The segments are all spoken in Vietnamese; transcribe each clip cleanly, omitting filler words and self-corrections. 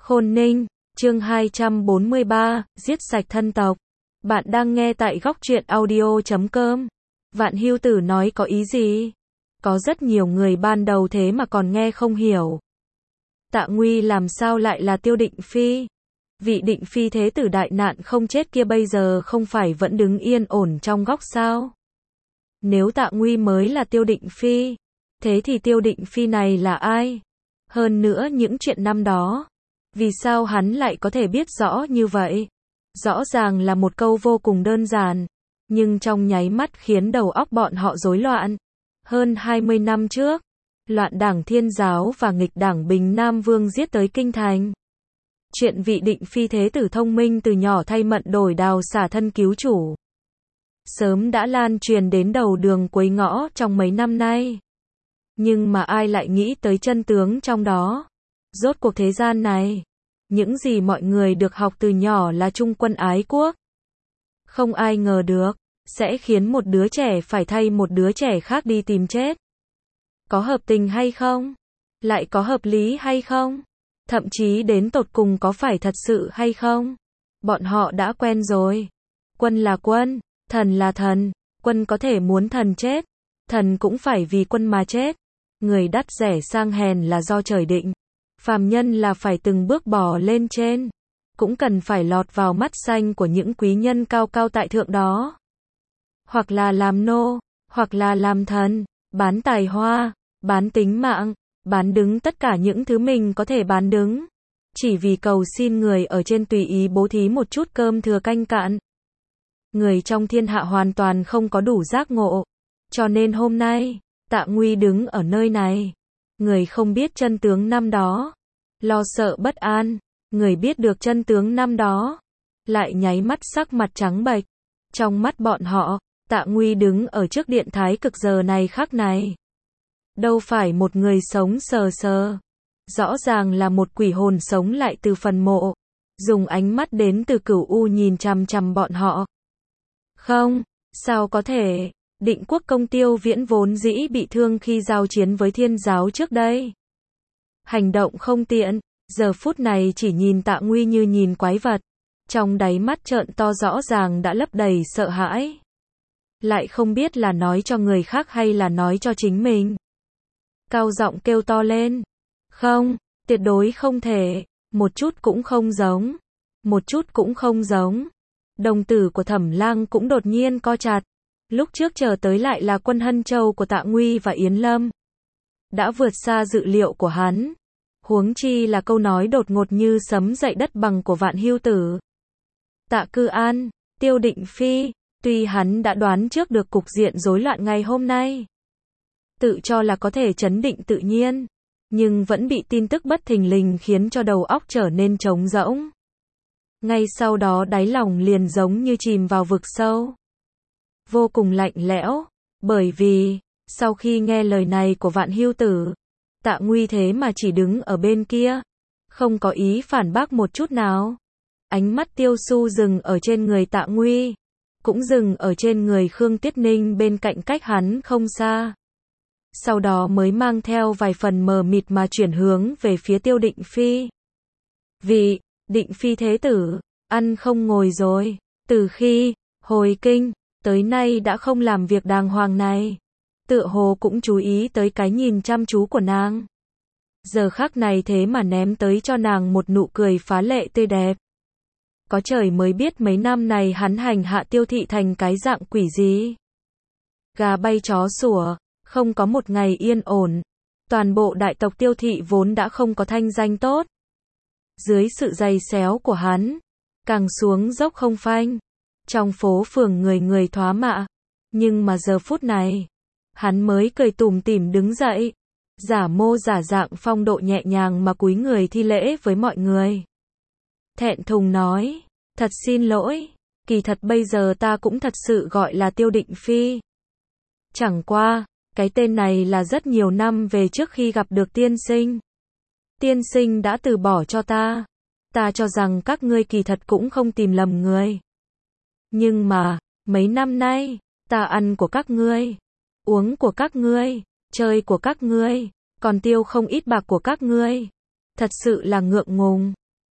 Khôn Ninh, chương 243, giết sạch thân tộc. Bạn đang nghe tại góc truyện audio.com. Vạn Hưu Tử nói có ý gì? Có rất nhiều người ban đầu thế mà còn nghe không hiểu. Tạ Nguy làm sao lại là Tiêu Định Phi? Vị Định Phi thế tử đại nạn không chết kia bây giờ không phải vẫn đứng yên ổn trong góc sao? Nếu Tạ Nguy mới là Tiêu Định Phi, thế thì Tiêu Định Phi này là ai? Hơn nữa những chuyện năm đó, vì sao hắn lại có thể biết rõ như vậy? Rõ ràng là một câu vô cùng đơn giản, nhưng trong nháy mắt khiến đầu óc bọn họ rối loạn. Hơn 20 năm trước, loạn đảng Thiên Giáo và nghịch đảng Bình Nam Vương giết tới kinh thành. Chuyện vị Định Phi thế tử thông minh từ nhỏ thay mận đổi đào xả thân cứu chủ, sớm đã lan truyền đến đầu đường cuối ngõ trong mấy năm nay. Nhưng mà ai lại nghĩ tới chân tướng trong đó? Rốt cuộc thế gian này, những gì mọi người được học từ nhỏ là trung quân ái quốc. Không ai ngờ được, sẽ khiến một đứa trẻ phải thay một đứa trẻ khác đi tìm chết. Có hợp tình hay không? Lại có hợp lý hay không? Thậm chí đến tột cùng có phải thật sự hay không? Bọn họ đã quen rồi. Quân là quân, thần là thần, quân có thể muốn thần chết, thần cũng phải vì quân mà chết. Người đắt rẻ sang hèn là do trời định. Phàm nhân là phải từng bước bò lên trên, cũng cần phải lọt vào mắt xanh của những quý nhân cao cao tại thượng đó. Hoặc là làm nô, hoặc là làm thần, bán tài hoa, bán tính mạng, bán đứng tất cả những thứ mình có thể bán đứng. Chỉ vì cầu xin người ở trên tùy ý bố thí một chút cơm thừa canh cạn. Người trong thiên hạ hoàn toàn không có đủ giác ngộ. Cho nên hôm nay, Tạ Nguy đứng ở nơi này. Người không biết chân tướng năm đó, lo sợ bất an. Người biết được chân tướng năm đó, lại nháy mắt sắc mặt trắng bệch. Trong mắt bọn họ, Tạ Nguy đứng ở trước điện thái cực giờ này khắc này, đâu phải một người sống sờ sờ. Rõ ràng là một quỷ hồn sống lại từ phần mộ, dùng ánh mắt đến từ cửu u nhìn chằm chằm bọn họ. Không, sao có thể? Định Quốc công Tiêu Viễn vốn dĩ bị thương khi giao chiến với Thiên Giáo trước đây. Hành động không tiện, giờ phút này chỉ nhìn Tạ Nguy như nhìn quái vật. Trong đáy mắt trợn to rõ ràng đã lấp đầy sợ hãi. Lại không biết là nói cho người khác hay là nói cho chính mình. Cao giọng kêu to lên. Không, tuyệt đối không thể, một chút cũng không giống. Một chút cũng không giống. Đồng tử của Thẩm Lang cũng đột nhiên co chặt. Lúc trước chờ tới lại là quân Hân Châu của Tạ Nguy và Yến Lâm. Đã vượt xa dự liệu của hắn. Huống chi là câu nói đột ngột như sấm dậy đất bằng của Vạn Hưu Tử. Tạ Cư An, Tiêu Định Phi, tuy hắn đã đoán trước được cục diện rối loạn ngày hôm nay, tự cho là có thể trấn định tự nhiên, nhưng vẫn bị tin tức bất thình lình khiến cho đầu óc trở nên trống rỗng. Ngay sau đó đáy lòng liền giống như chìm vào vực sâu, vô cùng lạnh lẽo, bởi vì, sau khi nghe lời này của Vạn Hưu Tử, Tạ Nguy thế mà chỉ đứng ở bên kia, không có ý phản bác một chút nào. Ánh mắt Tiêu Su dừng ở trên người Tạ Nguy, cũng dừng ở trên người Khương Tiết Ninh bên cạnh cách hắn không xa. Sau đó mới mang theo vài phần mờ mịt mà chuyển hướng về phía Tiêu Định Phi. Vị Định Phi thế tử, ăn không ngồi rồi, từ khi hồi kinh tới nay đã không làm việc đàng hoàng này. Tựa hồ cũng chú ý tới cái nhìn chăm chú của nàng. Giờ khắc này thế mà ném tới cho nàng một nụ cười phá lệ tươi đẹp. Có trời mới biết mấy năm này hắn hành hạ Tiêu thị thành cái dạng quỷ gì. Gà bay chó sủa, không có một ngày yên ổn. Toàn bộ đại tộc Tiêu thị vốn đã không có thanh danh tốt. Dưới sự giày xéo của hắn, càng xuống dốc không phanh. Trong phố phường người người thoá mạ. Nhưng mà giờ phút này, hắn mới cười tủm tỉm đứng dậy, giả mô giả dạng phong độ nhẹ nhàng mà cúi người thi lễ với mọi người. Thẹn thùng nói, thật xin lỗi, kỳ thật bây giờ ta cũng thật sự gọi là Tiêu Định Phi. Chẳng qua, cái tên này là rất nhiều năm về trước khi gặp được tiên sinh. Tiên sinh đã từ bỏ cho ta. Ta cho rằng các ngươi kỳ thật cũng không tìm lầm người. Nhưng mà, mấy năm nay, ta ăn của các ngươi, uống của các ngươi, chơi của các ngươi, còn tiêu không ít bạc của các ngươi. Thật sự là ngượng ngùng.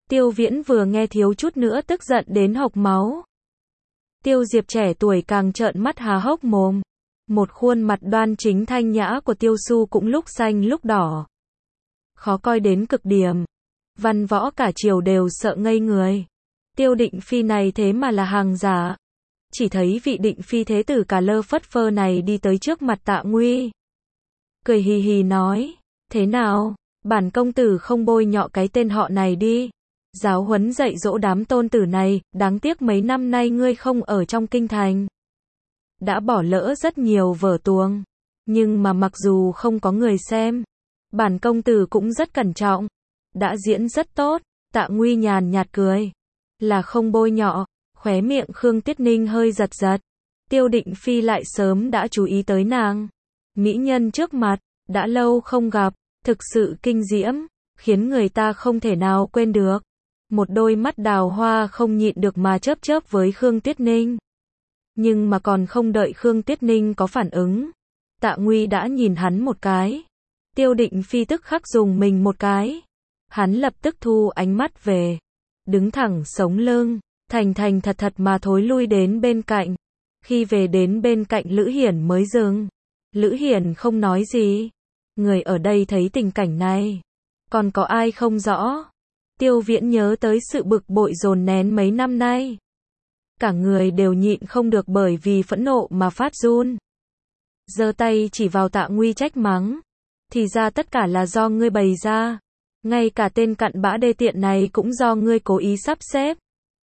Tiêu Viễn vừa nghe thiếu chút nữa tức giận đến hộc máu. Tiêu Diệp trẻ tuổi càng trợn mắt há hốc mồm. Một khuôn mặt đoan chính thanh nhã của Tiêu Su cũng lúc xanh lúc đỏ. Khó coi đến cực điểm. Văn võ cả triều đều sợ ngây người. Tiêu Định Phi này thế mà là hàng giả. Chỉ thấy vị Định Phi thế tử cả lơ phất phơ này đi tới trước mặt Tạ Nguy. Cười hì hì nói, thế nào, bản công tử không bôi nhọ cái tên họ này đi. Giáo huấn dạy dỗ đám tôn tử này, đáng tiếc mấy năm nay ngươi không ở trong kinh thành. Đã bỏ lỡ rất nhiều vở tuồng. Nhưng mà mặc dù không có người xem, bản công tử cũng rất cẩn trọng. Đã diễn rất tốt. Tạ Nguy nhàn nhạt cười. Là không bôi nhọ. Khóe miệng Khương Tiết Ninh hơi giật giật. Tiêu Định Phi lại sớm đã chú ý tới nàng. Mỹ nhân trước mặt, đã lâu không gặp, thực sự kinh diễm, khiến người ta không thể nào quên được. Một đôi mắt đào hoa không nhịn được mà chớp chớp với Khương Tiết Ninh. Nhưng mà còn không đợi Khương Tiết Ninh có phản ứng, Tạ Nguy đã nhìn hắn một cái. Tiêu Định Phi tức khắc dùng mình một cái. Hắn lập tức thu ánh mắt về, đứng thẳng sống lưng, thành thành thật thật mà thối lui đến bên cạnh. Khi về đến bên cạnh Lữ Hiển mới dừng. Lữ Hiển không nói gì. Người ở đây thấy tình cảnh này, còn có ai không rõ? Tiêu Viễn nhớ tới sự bực bội dồn nén mấy năm nay. Cả người đều nhịn không được bởi vì phẫn nộ mà phát run. Giơ tay chỉ vào Tạ Nguy trách mắng. Thì ra tất cả là do ngươi bày ra. Ngay cả tên cặn bã đê tiện này cũng do ngươi cố ý sắp xếp.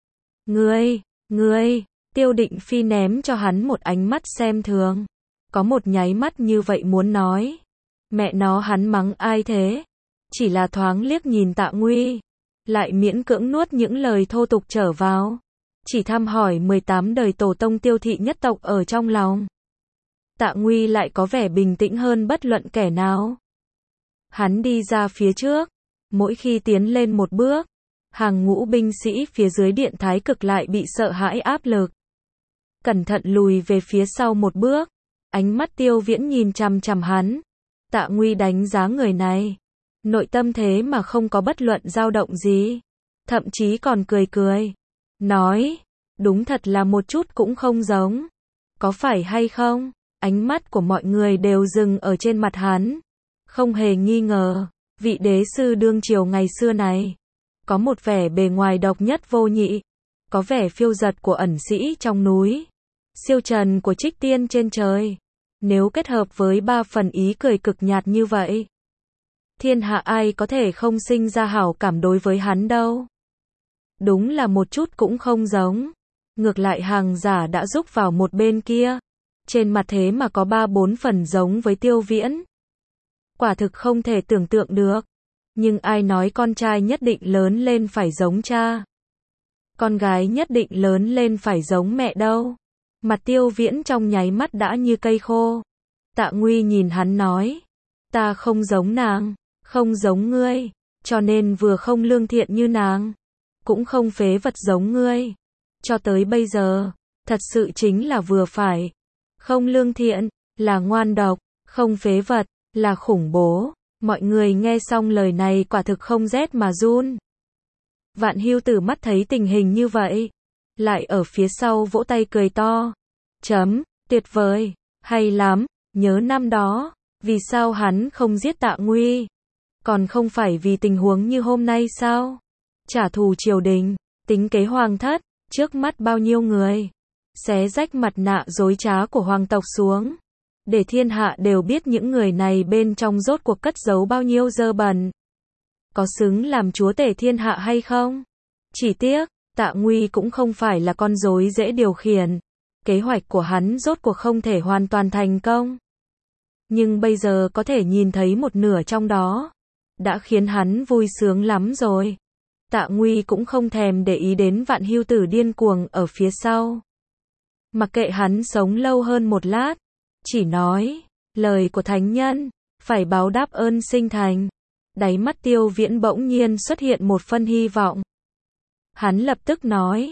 Ngươi, Tiêu Định Phi ném cho hắn một ánh mắt xem thường. Có một nháy mắt như vậy muốn nói. Mẹ nó hắn mắng ai thế? Chỉ là thoáng liếc nhìn Tạ Nguy. Lại miễn cưỡng nuốt những lời thô tục trở vào. Chỉ thăm hỏi 18 đời tổ tông Tiêu thị nhất tộc ở trong lòng. Tạ Nguy lại có vẻ bình tĩnh hơn bất luận kẻ nào. Hắn đi ra phía trước. Mỗi khi tiến lên một bước, hàng ngũ binh sĩ phía dưới Điện Thái Cực lại bị sợ hãi áp lực. Cẩn thận lùi về phía sau một bước. Ánh mắt Tiêu Viễn nhìn chằm chằm hắn. Tạ Nguy đánh giá người này. Nội tâm thế mà không có bất luận dao động gì. Thậm chí còn cười cười. Nói, đúng thật là một chút cũng không giống. Có phải hay không? Ánh mắt của mọi người đều dừng ở trên mặt hắn. Không hề nghi ngờ, vị đế sư đương triều ngày xưa này có một vẻ bề ngoài độc nhất vô nhị. Có vẻ phiêu dật của ẩn sĩ trong núi, siêu trần của trích tiên trên trời. Nếu kết hợp với 3 phần ý cười cực nhạt như vậy, thiên hạ ai có thể không sinh ra hảo cảm đối với hắn đâu. Đúng là một chút cũng không giống. Ngược lại hàng giả đã rúc vào một bên kia. Trên mặt thế mà có 3-4 phần giống với Tiêu Viễn. Quả thực không thể tưởng tượng được. Nhưng ai nói con trai nhất định lớn lên phải giống cha? Con gái nhất định lớn lên phải giống mẹ đâu. Mặt Tiêu Viễn trong nháy mắt đã như cây khô. Tạ Nguy nhìn hắn nói. Ta không giống nàng, không giống ngươi, cho nên vừa không lương thiện như nàng, cũng không phế vật giống ngươi. Cho tới bây giờ, thật sự chính là vừa phải. Không lương thiện, là ngoan độc, không phế vật, là khủng bố. Mọi người nghe xong lời này quả thực không rét mà run. Vạn Hưu Tử mắt thấy tình hình như vậy, lại ở phía sau vỗ tay cười to. Tuyệt vời, hay lắm, nhớ năm đó, vì sao hắn không giết Tạ Nguy? Còn không phải vì tình huống như hôm nay sao? Trả thù triều đình, tính kế hoàng thất, trước mắt bao nhiêu người, xé rách mặt nạ dối trá của hoàng tộc xuống, để thiên hạ đều biết những người này bên trong rốt cuộc cất giấu bao nhiêu dơ bẩn. Có xứng làm chúa tể thiên hạ hay không? Chỉ tiếc, Tạ Nguy cũng không phải là con rối dễ điều khiển. Kế hoạch của hắn rốt cuộc không thể hoàn toàn thành công. Nhưng bây giờ có thể nhìn thấy một nửa trong đó, đã khiến hắn vui sướng lắm rồi. Tạ Nguy cũng không thèm để ý đến Vạn Hưu Tử điên cuồng ở phía sau. Mặc kệ hắn sống lâu hơn một lát, chỉ nói, lời của thánh nhân, phải báo đáp ơn sinh thành. Đáy mắt Tiêu Viễn bỗng nhiên xuất hiện một phân hy vọng. Hắn lập tức nói,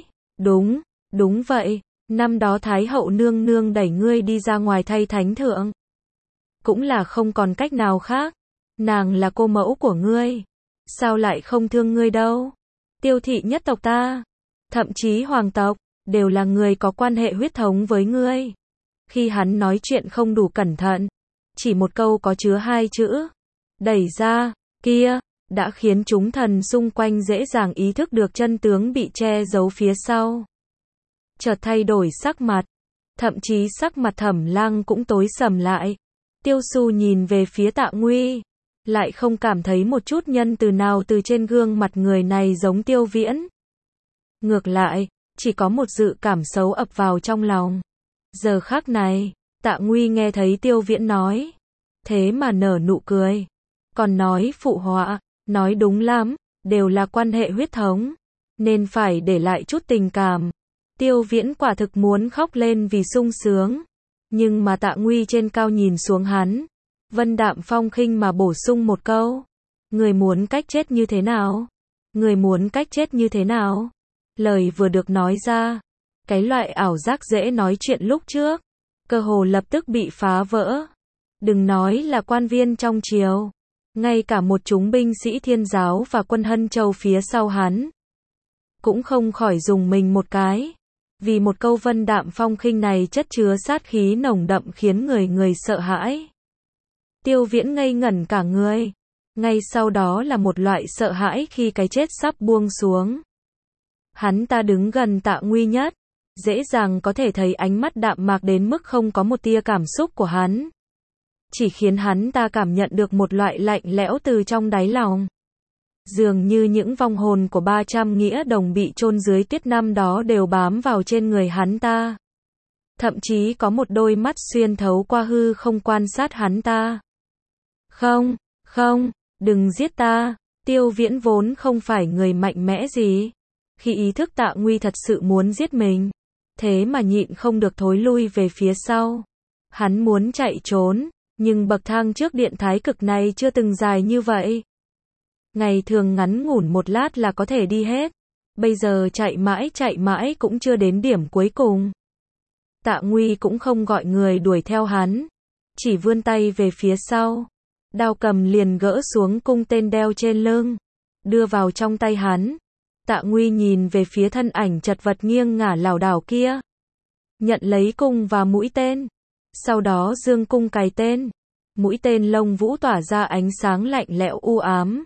đúng vậy, năm đó Thái hậu nương nương đẩy ngươi đi ra ngoài thay thánh thượng. Cũng là không còn cách nào khác, nàng là cô mẫu của ngươi, sao lại không thương ngươi đâu. Tiêu thị nhất tộc ta, thậm chí hoàng tộc, đều là người có quan hệ huyết thống với ngươi. Khi hắn nói chuyện không đủ cẩn thận, chỉ một câu có chứa hai chữ, đẩy ra, kia, đã khiến chúng thần xung quanh dễ dàng ý thức được chân tướng bị che giấu phía sau. Chợt thay đổi sắc mặt, thậm chí sắc mặt Thẩm Lăng cũng tối sầm lại. Tiêu Su nhìn về phía Tạ Nguy, lại không cảm thấy một chút nhân từ nào từ trên gương mặt người này giống Tiêu Viễn. Ngược lại, chỉ có một dự cảm xấu ập vào trong lòng. Giờ khắc này, Tạ Nguy nghe thấy Tiêu Viễn nói, thế mà nở nụ cười, còn nói phụ họa, nói đúng lắm, đều là quan hệ huyết thống, nên phải để lại chút tình cảm. Tiêu Viễn quả thực muốn khóc lên vì sung sướng, nhưng mà Tạ Nguy trên cao nhìn xuống hắn, vân đạm phong khinh mà bổ sung một câu, người muốn cách chết như thế nào? Người muốn cách chết như thế nào? Lời vừa được nói ra, cái loại ảo giác dễ nói chuyện lúc trước, cơ hồ lập tức bị phá vỡ. Đừng nói là quan viên trong triều, ngay cả một chúng binh sĩ thiên giáo và quân Hân Châu phía sau hắn, cũng không khỏi dùng mình một cái. Vì một câu vân đạm phong khinh này chất chứa sát khí nồng đậm khiến người sợ hãi. Tiêu Viễn ngây ngẩn cả người. Ngay sau đó là một loại sợ hãi khi cái chết sắp buông xuống. Hắn ta đứng gần Tạ Nguy nhất, dễ dàng có thể thấy ánh mắt đạm mạc đến mức không có một tia cảm xúc của hắn. Chỉ khiến hắn ta cảm nhận được một loại lạnh lẽo từ trong đáy lòng. Dường như những vong hồn của 300 nghĩa đồng bị chôn dưới tuyết năm đó đều bám vào trên người hắn ta. Thậm chí có một đôi mắt xuyên thấu qua hư không quan sát hắn ta. Không, không, đừng giết ta. Tiêu Viễn vốn không phải người mạnh mẽ gì. Khi ý thức Tạ Nguy thật sự muốn giết mình, thế mà nhịn không được thối lui về phía sau. Hắn muốn chạy trốn, nhưng bậc thang trước điện thái cực này chưa từng dài như vậy. Ngày thường ngắn ngủn một lát là có thể đi hết. Bây giờ chạy mãi cũng chưa đến điểm cuối cùng. Tạ Nguy cũng không gọi người đuổi theo hắn, chỉ vươn tay về phía sau. Đao cầm liền gỡ xuống cung tên đeo trên lưng, đưa vào trong tay hắn. Tạ Nguy nhìn về phía thân ảnh chật vật nghiêng ngả lảo đảo kia, nhận lấy cung và mũi tên, sau đó dương cung cài tên. Mũi tên lông vũ tỏa ra ánh sáng lạnh lẽo u ám,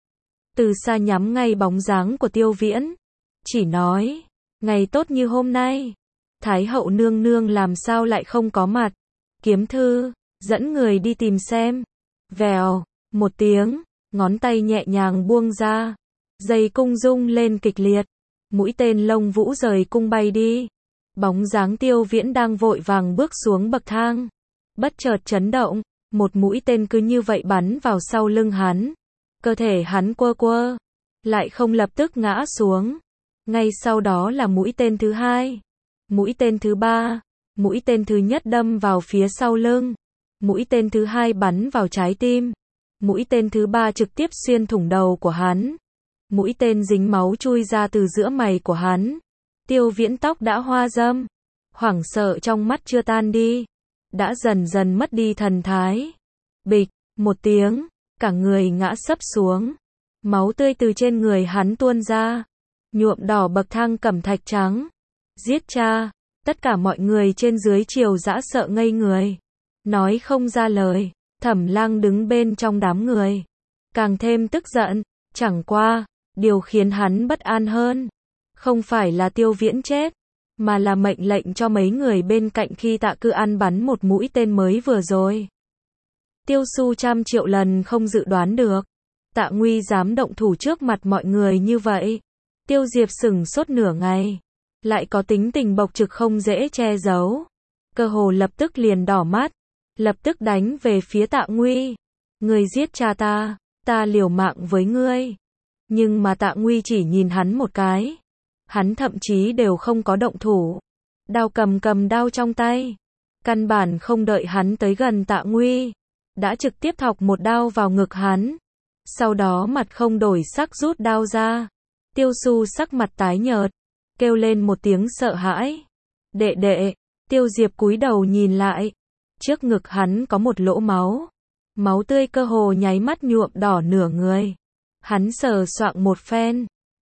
từ xa nhắm ngay bóng dáng của Tiêu Viễn, chỉ nói, ngày tốt như hôm nay, Thái hậu nương nương làm sao lại không có mặt? Kiếm thư, dẫn người đi tìm xem. Vèo, một tiếng, ngón tay nhẹ nhàng buông ra, dây cung rung lên kịch liệt, mũi tên lông vũ rời cung bay đi. Bóng dáng Tiêu Viễn đang vội vàng bước xuống bậc thang, bất chợt chấn động, một mũi tên cứ như vậy bắn vào sau lưng hắn. Cơ thể hắn quơ quơ, lại không lập tức ngã xuống. Ngay sau đó là mũi tên thứ hai, mũi tên thứ ba, mũi tên thứ nhất đâm vào phía sau lưng, mũi tên thứ hai bắn vào trái tim, mũi tên thứ ba trực tiếp xuyên thủng đầu của hắn, mũi tên dính máu chui ra từ giữa mày của hắn. Tiêu Viễn tóc đã hoa râm, hoảng sợ trong mắt chưa tan đi, đã dần dần mất đi thần thái. Bịch, một tiếng, cả người ngã sấp xuống, máu tươi từ trên người hắn tuôn ra, nhuộm đỏ bậc thang cẩm thạch trắng. Giết cha, tất cả mọi người trên dưới triều dã sợ ngây người, nói không ra lời. Thẩm Lăng đứng bên trong đám người, càng thêm tức giận. Chẳng qua, điều khiến hắn bất an hơn, không phải là Tiêu Viễn chết, mà là mệnh lệnh cho mấy người bên cạnh khi Tạ Cư An bắn một mũi tên mới vừa rồi. Tiêu Su trăm triệu lần không dự đoán được, Tạ Nguy dám động thủ trước mặt mọi người như vậy. Tiêu Diệp sửng sốt nửa ngày, lại có tính tình bộc trực không dễ che giấu, cơ hồ lập tức liền đỏ mắt, lập tức đánh về phía Tạ Nguy. Ngươi giết cha ta, ta liều mạng với ngươi. Nhưng mà Tạ Nguy chỉ nhìn hắn một cái, hắn thậm chí đều không có động thủ. Đao cầm đao trong tay, căn bản không đợi hắn tới gần Tạ Nguy, đã trực tiếp thọc một đao vào ngực hắn. Sau đó mặt không đổi sắc rút đao ra. Tiêu Su sắc mặt tái nhợt, kêu lên một tiếng sợ hãi. Đệ đệ. Tiêu Diệp cúi đầu nhìn lại, trước ngực hắn có một lỗ máu, máu tươi cơ hồ nháy mắt nhuộm đỏ nửa người. Hắn sờ soạng một phen,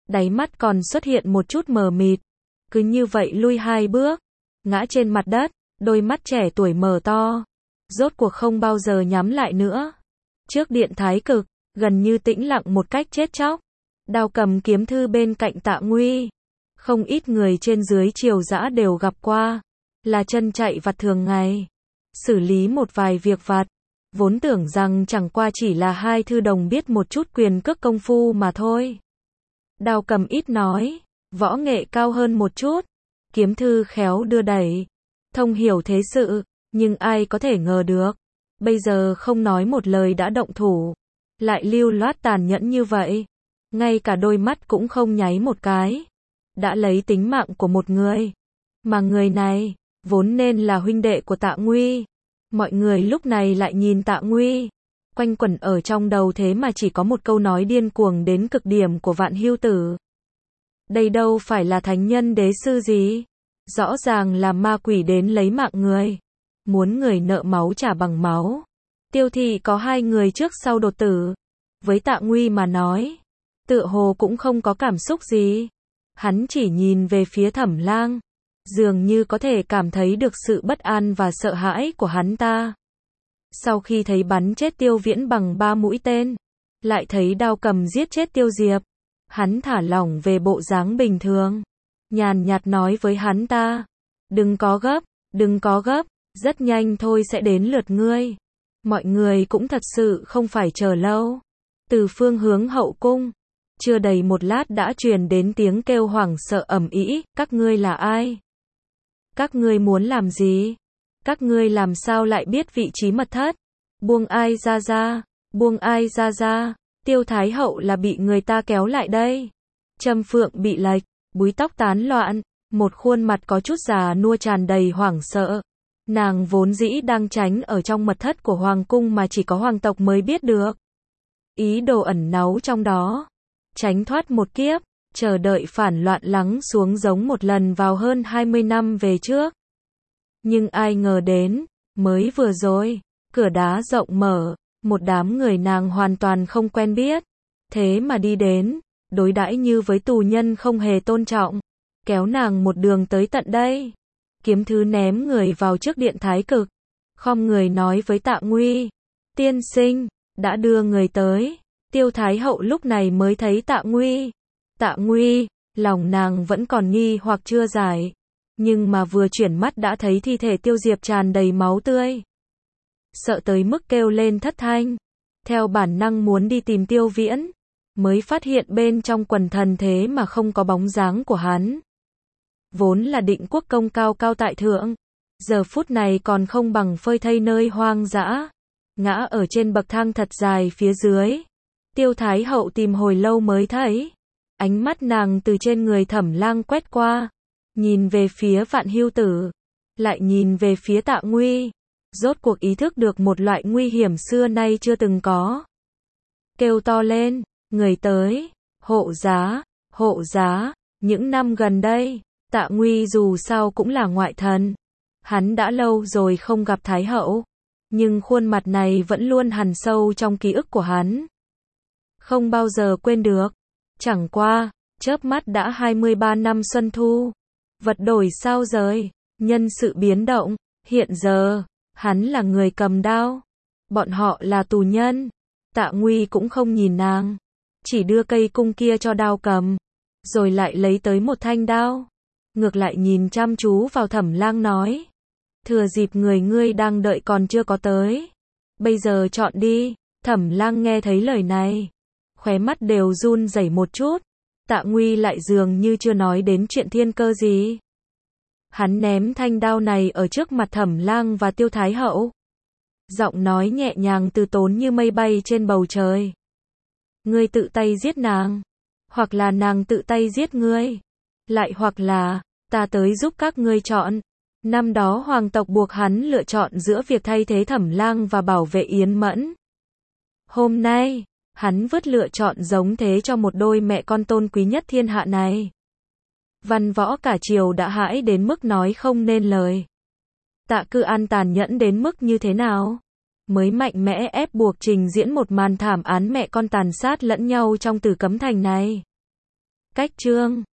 đáy mắt còn xuất hiện một chút mờ mịt. Cứ như vậy lui 2 bước, ngã trên mặt đất, đôi mắt trẻ tuổi mở to, rốt cuộc không bao giờ nhắm lại nữa. Trước điện thái cực, gần như tĩnh lặng một cách chết chóc. Đao cầm kiếm thư bên cạnh Tạ Nguy. Không ít người trên dưới triều dã đều gặp qua, là chân chạy vặt thường ngày, xử lý một vài việc vặt. Vốn tưởng rằng chẳng qua chỉ là 2 thư đồng biết một chút quyền cước công phu mà thôi. Đao cầm ít nói, võ nghệ cao hơn một chút, kiếm thư khéo đưa đẩy, thông hiểu thế sự, nhưng ai có thể ngờ được, bây giờ không nói một lời đã động thủ, lại lưu loát tàn nhẫn như vậy, ngay cả đôi mắt cũng không nháy một cái, đã lấy tính mạng của một người, mà người này, vốn nên là huynh đệ của Tạ Nguy. Mọi người lúc này lại nhìn Tạ Nguy, quanh quẩn ở trong đầu thế mà chỉ có một câu nói điên cuồng đến cực điểm của Vạn Hưu Tử. Đây đâu phải là thánh nhân đế sư gì, rõ ràng là ma quỷ đến lấy mạng người, muốn người nợ máu trả bằng máu. Tiêu Thị có 2 người trước sau đột tử, với Tạ Nguy mà nói, tựa hồ cũng không có cảm xúc gì. Hắn chỉ nhìn về phía Thẩm Lang, dường như có thể cảm thấy được sự bất an và sợ hãi của hắn ta. Sau khi thấy bắn chết Tiêu Viễn bằng 3 mũi tên, lại thấy Đao cầm giết chết Tiêu Diệp, hắn thả lỏng về bộ dáng bình thường, nhàn nhạt nói với hắn ta, đừng có gấp, rất nhanh thôi sẽ đến lượt ngươi. Mọi người cũng thật sự không phải chờ lâu. Từ phương hướng hậu cung, chưa đầy một lát đã truyền đến tiếng kêu hoảng sợ ầm ĩ, các ngươi là ai? Các ngươi muốn làm gì? Các ngươi làm sao lại biết vị trí mật thất? Buông ai ra ra, Tiêu Thái hậu là bị người ta kéo lại đây. Trâm Phượng bị lệch, búi tóc tán loạn, một khuôn mặt có chút già nua tràn đầy hoảng sợ. Nàng vốn dĩ đang tránh ở trong mật thất của hoàng cung mà chỉ có hoàng tộc mới biết được. Ý đồ ẩn náu trong đó, tránh thoát một kiếp, chờ đợi phản loạn lắng xuống giống một lần vào hơn 20 năm về trước. Nhưng ai ngờ đến, mới vừa rồi, cửa đá rộng mở, một đám người nàng hoàn toàn không quen biết, thế mà đi đến, đối đãi như với tù nhân không hề tôn trọng, kéo nàng một đường tới tận đây. Kiếm thư ném người vào trước điện thái cực, khom người nói với Tạ Nguy, tiên sinh, đã đưa người tới. Tiêu Thái hậu lúc này mới thấy Tạ Nguy. Tạ Nguy, lòng nàng vẫn còn nghi hoặc chưa giải, nhưng mà vừa chuyển mắt đã thấy thi thể Tiêu Diệp tràn đầy máu tươi. Sợ tới mức kêu lên thất thanh, theo bản năng muốn đi tìm Tiêu Viễn, mới phát hiện bên trong quần thần thế mà không có bóng dáng của hắn. Vốn là Định Quốc công cao cao tại thượng, giờ phút này còn không bằng phơi thây nơi hoang dã, ngã ở trên bậc thang thật dài phía dưới. Tiêu Thái hậu tìm hồi lâu mới thấy, ánh mắt nàng từ trên người Thẩm Lang quét qua, nhìn về phía Vạn Hưu Tử, lại nhìn về phía Tạ Nguy, rốt cuộc ý thức được một loại nguy hiểm xưa nay chưa từng có. Kêu to lên, người tới, hộ giá, những năm gần đây, Tạ Nguy dù sao cũng là ngoại thần, hắn đã lâu rồi không gặp Thái hậu, nhưng khuôn mặt này vẫn luôn hằn sâu trong ký ức của hắn. Không bao giờ quên được, chẳng qua, chớp mắt đã 23 năm xuân thu, vật đổi sao rời, nhân sự biến động, hiện giờ, hắn là người cầm đao, bọn họ là tù nhân. Tạ Nguy cũng không nhìn nàng, chỉ đưa cây cung kia cho Đao cầm, rồi lại lấy tới một thanh đao, ngược lại nhìn chăm chú vào Thẩm Lang nói, thừa dịp người ngươi đang đợi còn chưa có tới, bây giờ chọn đi. Thẩm Lang nghe thấy lời này, khóe mắt đều run rẩy một chút. Tạ Nguy lại dường như chưa nói đến chuyện thiên cơ gì. Hắn ném thanh đao này ở trước mặt Thẩm Lang và Tiêu Thái hậu, giọng nói nhẹ nhàng từ tốn như mây bay trên bầu trời. Ngươi tự tay giết nàng, hoặc là nàng tự tay giết ngươi, lại hoặc là ta tới giúp các ngươi chọn. Năm đó hoàng tộc buộc hắn lựa chọn giữa việc thay thế Thẩm Lang và bảo vệ Yến Mẫn. Hôm nay, hắn vứt lựa chọn giống thế cho một đôi mẹ con tôn quý nhất thiên hạ này. Văn võ cả triều đã hãi đến mức nói không nên lời. Tạ Cư An tàn nhẫn đến mức như thế nào, mới mạnh mẽ ép buộc trình diễn một màn thảm án mẹ con tàn sát lẫn nhau trong Tử Cấm Thành này. Cách chương